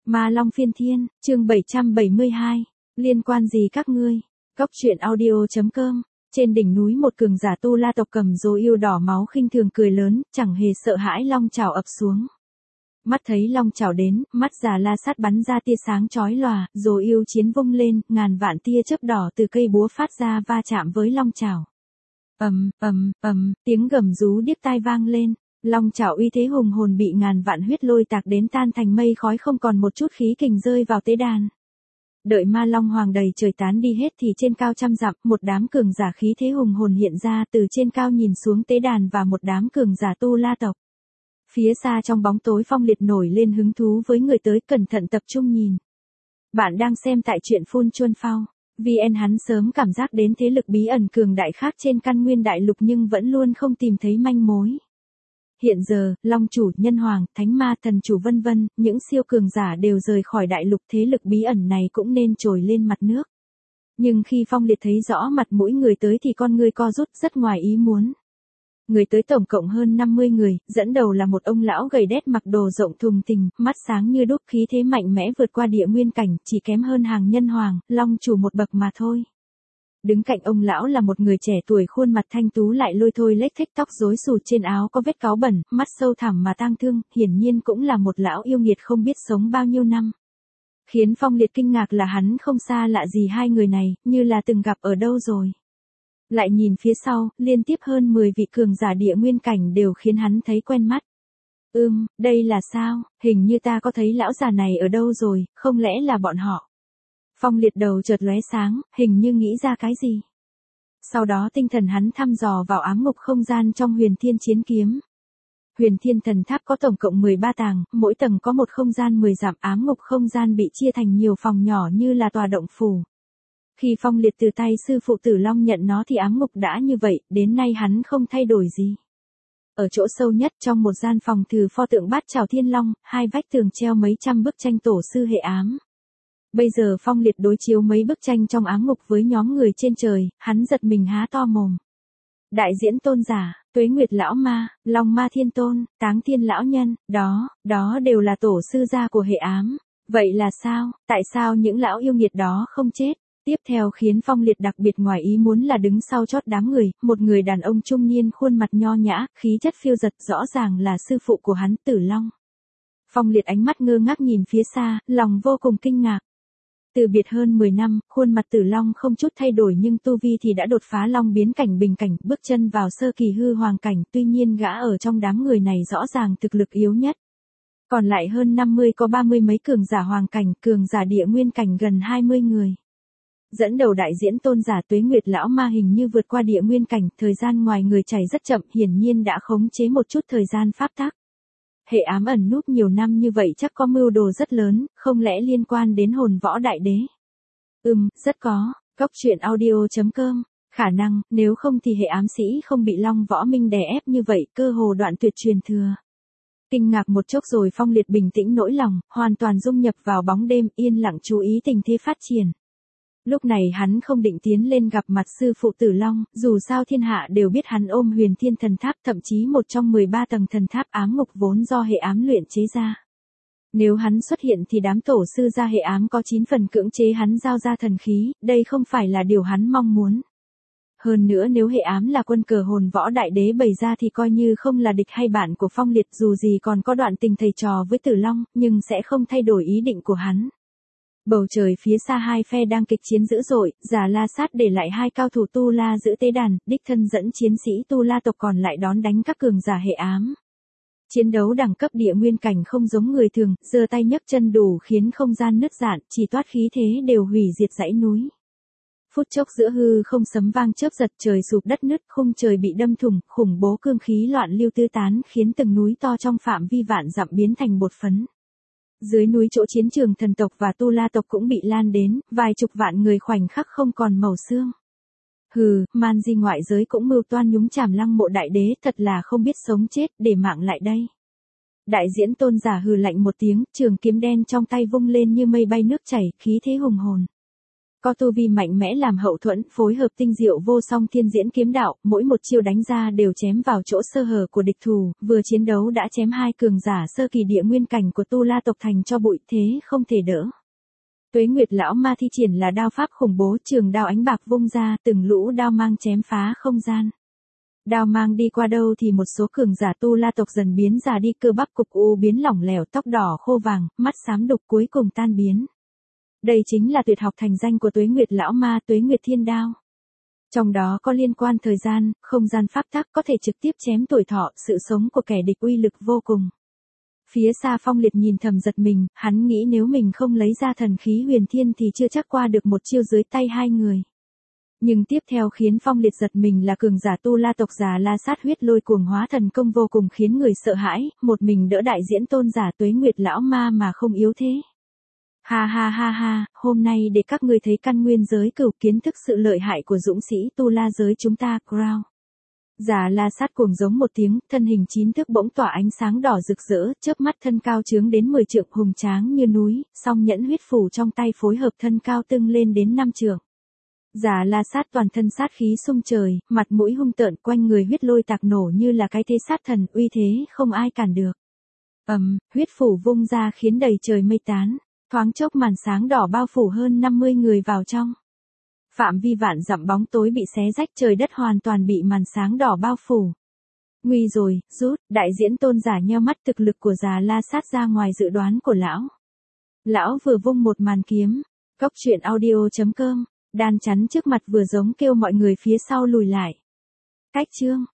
Ma Long phiên thiên, chương 772, liên quan gì các ngươi? Góc truyện audio.com. Trên đỉnh núi một cường giả Tu La tộc cầm rô yêu đỏ máu khinh thường cười lớn, chẳng hề sợ hãi long chảo ập xuống. Mắt thấy long chảo đến, mắt già la sát bắn ra tia sáng chói lòa, rô yêu chiến vung lên, ngàn vạn tia chớp đỏ từ cây búa phát ra va chạm với long chảo. Tiếng gầm rú điếc tai vang lên. Long chảo uy thế hùng hồn bị ngàn vạn huyết lôi tạc đến tan thành mây khói, không còn một chút khí kình rơi vào tế đàn. Đợi ma long hoàng đầy trời tán đi hết thì trên cao trăm dặm, một đám cường giả khí thế hùng hồn hiện ra từ trên cao nhìn xuống tế đàn và một đám cường giả Tu La tộc. Phía xa trong bóng tối Phong Liệt nổi lên hứng thú với người tới, cẩn thận tập trung nhìn. Bạn đang xem tại truyện Phun Chuân Phao. VN hắn sớm cảm giác đến thế lực bí ẩn cường đại khác trên căn nguyên đại lục nhưng vẫn luôn không tìm thấy manh mối. Hiện giờ, Long chủ, Nhân Hoàng, Thánh Ma, Thần chủ vân vân, những siêu cường giả đều rời khỏi đại lục, thế lực bí ẩn này cũng nên trồi lên mặt nước. Nhưng khi Phong Liệt thấy rõ mặt mũi người tới thì con người co rút, rất ngoài ý muốn. Người tới tổng cộng hơn 50 người, dẫn đầu là một ông lão gầy đét mặc đồ rộng thùng thình, mắt sáng như đúc, khí thế mạnh mẽ vượt qua địa nguyên cảnh, chỉ kém hơn hàng Nhân Hoàng, Long chủ một bậc mà thôi. Đứng cạnh ông lão là một người trẻ tuổi, khuôn mặt thanh tú lại lôi thôi lếch thếch, tóc rối xù, trên áo có vết cáu bẩn, mắt sâu thẳm mà tang thương, hiển nhiên cũng là một lão yêu nghiệt không biết sống bao nhiêu năm. Khiến Phong Liệt kinh ngạc là hắn không xa lạ gì hai người này, như là từng gặp ở đâu rồi. Lại nhìn phía sau, liên tiếp hơn 10 vị cường giả địa nguyên cảnh đều khiến hắn thấy quen mắt. Đây là sao, hình như ta có thấy lão già này ở đâu rồi, không lẽ là bọn họ? Phong Liệt đầu chợt lóe sáng, hình như nghĩ ra cái gì. Sau đó tinh thần hắn thăm dò vào ám ngục không gian trong Huyền Thiên Chiến Kiếm. Huyền Thiên Thần Tháp có tổng cộng 13 tầng, mỗi tầng có một không gian 10 dặm, ám ngục không gian bị chia thành nhiều phòng nhỏ như là tòa động phủ. Khi Phong Liệt từ tay sư phụ Tử Long nhận nó thì ám ngục đã như vậy, đến nay hắn không thay đổi gì. Ở chỗ sâu nhất trong một gian phòng thờ pho tượng Bát Chảo Thiên Long, hai vách tường treo mấy trăm bức tranh tổ sư hệ ám. Bây giờ Phong Liệt đối chiếu mấy bức tranh trong ám ngục với nhóm người trên trời, hắn giật mình há to mồm. Đại Diễn Tôn Giả, Tuế Nguyệt Lão Ma, Long Ma Thiên Tôn, Táng Thiên Lão Nhân, đó đều là tổ sư gia của hệ ám. Vậy là sao, tại sao những lão yêu nghiệt đó không chết? Tiếp theo khiến Phong Liệt đặc biệt ngoài ý muốn là đứng sau chót đám người, một người đàn ông trung niên khuôn mặt nho nhã, khí chất phiêu dật, rõ ràng là sư phụ của hắn, Tử Long. Phong Liệt ánh mắt ngơ ngác nhìn phía xa, lòng vô cùng kinh ngạc. Từ biệt hơn 10 năm, khuôn mặt Tử Long không chút thay đổi nhưng tu vi thì đã đột phá long biến cảnh bình cảnh, bước chân vào sơ kỳ hư hoàng cảnh, tuy nhiên gã ở trong đám người này rõ ràng thực lực yếu nhất. Còn lại hơn 50 có 30 mấy cường giả hoàng cảnh, cường giả địa nguyên cảnh gần 20 người. Dẫn đầu Đại Diễn Tôn Giả Tuế Nguyệt Lão Ma hình như vượt qua địa nguyên cảnh, thời gian ngoài người chảy rất chậm, hiển nhiên đã khống chế một chút thời gian pháp tắc. Hệ ám ẩn núp nhiều năm như vậy chắc có mưu đồ rất lớn, không lẽ liên quan đến Hồn Võ Đại Đế? Rất có. Góc truyện audio.com. Khả năng, nếu không thì hệ ám sĩ không bị Long Võ Minh đè ép như vậy, cơ hồ đoạn tuyệt truyền thừa. Kinh ngạc một chốc rồi Phong Liệt bình tĩnh nỗi lòng, hoàn toàn dung nhập vào bóng đêm, yên lặng chú ý tình thế phát triển. Lúc này hắn không định tiến lên gặp mặt sư phụ Tử Long, dù sao thiên hạ đều biết hắn ôm Huyền Thiên Thần Tháp, thậm chí một trong 13 tầng thần tháp ám ngục vốn do hệ ám luyện chế ra. Nếu hắn xuất hiện thì đám tổ sư gia hệ ám có 9 phần cưỡng chế hắn giao ra thần khí, đây không phải là điều hắn mong muốn. Hơn nữa nếu hệ ám là quân cờ Hồn Võ Đại Đế bày ra thì coi như không là địch hay bạn của Phong Liệt, dù gì còn có đoạn tình thầy trò với Tử Long, nhưng sẽ không thay đổi ý định của hắn. Bầu trời phía xa hai phe đang kịch chiến dữ dội, Già La Sát để lại hai cao thủ Tu La giữ tế đàn, đích thân dẫn chiến sĩ Tu La tộc còn lại đón đánh các cường giả hệ ám. Chiến đấu đẳng cấp địa nguyên cảnh không giống người thường, giơ tay nhấc chân đủ khiến không gian nứt rạn, chỉ toát khí thế đều hủy diệt dãy núi. Phút chốc giữa hư không sấm vang chớp giật, trời sụp đất nứt, khung trời bị đâm thủng, khủng bố cương khí loạn lưu tứ tán khiến từng núi to trong phạm vi vạn dặm biến thành bột phấn. Dưới núi chỗ chiến trường thần tộc và Tu La tộc cũng bị lan đến, vài chục vạn người khoảnh khắc không còn màu xương. Man di ngoại giới cũng mưu toan nhúng chàm Lăng Mộ Đại Đế, thật là không biết sống chết, để mạng lại đây. Đại Diễn Tôn Giả hừ lạnh một tiếng, trường kiếm đen trong tay vung lên như mây bay nước chảy, khí thế hùng hồn. Có tu vi mạnh mẽ làm hậu thuẫn, phối hợp tinh diệu vô song thiên diễn kiếm đạo, mỗi một chiêu đánh ra đều chém vào chỗ sơ hở của địch thủ, vừa chiến đấu đã chém hai cường giả sơ kỳ địa nguyên cảnh của Tu La tộc thành cho bụi, thế không thể đỡ. Tuế Nguyệt lão ma thi triển là đao pháp khủng bố, trường đao ánh bạc vung ra, từng lũ đao mang chém phá không gian. Đao mang đi qua đâu thì một số cường giả Tu La tộc dần biến già đi, cơ bắp cục u biến lỏng lẻo, tóc đỏ khô vàng, mắt xám đục cuối cùng tan biến. Đây chính là tuyệt học thành danh của Tuế Nguyệt lão ma, Tuế Nguyệt thiên đao. Trong đó có liên quan thời gian, không gian pháp tắc, có thể trực tiếp chém tuổi thọ, sự sống của kẻ địch, uy lực vô cùng. Phía xa Phong Liệt nhìn thầm giật mình, hắn nghĩ nếu mình không lấy ra thần khí huyền thiên thì chưa chắc qua được một chiêu dưới tay hai người. Nhưng tiếp theo khiến Phong Liệt giật mình là cường giả Tu La tộc già La Sát huyết lôi cuồng hóa thần công vô cùng khiến người sợ hãi, một mình đỡ đại diễn tôn giả Tuế Nguyệt lão ma mà không yếu thế. Ha ha ha ha, hôm nay để các ngươi thấy căn nguyên giới cửu, kiến thức sự lợi hại của dũng sĩ Tu La giới chúng ta, Crown. Già La Sát cuồng giống một tiếng, thân hình 9 thước bỗng tỏa ánh sáng đỏ rực rỡ, chớp mắt thân cao chướng đến 10 trượng, hùng tráng như núi, song nhẫn huyết phủ trong tay phối hợp thân cao tưng lên đến 5 trượng. Già La Sát toàn thân sát khí sung trời, mặt mũi hung tợn, quanh người huyết lôi tạc nổ như là cái thế sát thần, uy thế không ai cản được. Huyết phủ vung ra khiến đầy trời mây tán, thoáng chốc màn sáng đỏ bao phủ hơn 50 người vào trong. Phạm vi vạn dặm bóng tối bị xé rách, trời đất hoàn toàn bị màn sáng đỏ bao phủ. Nguy rồi, rút, đại diễn tôn giả nheo mắt, thực lực của già La Sát ra ngoài dự đoán của lão. Lão vừa vung một màn kiếm, Cốc truyện audio.com, đan chắn trước mặt vừa giống kêu mọi người phía sau lùi lại. Cách chương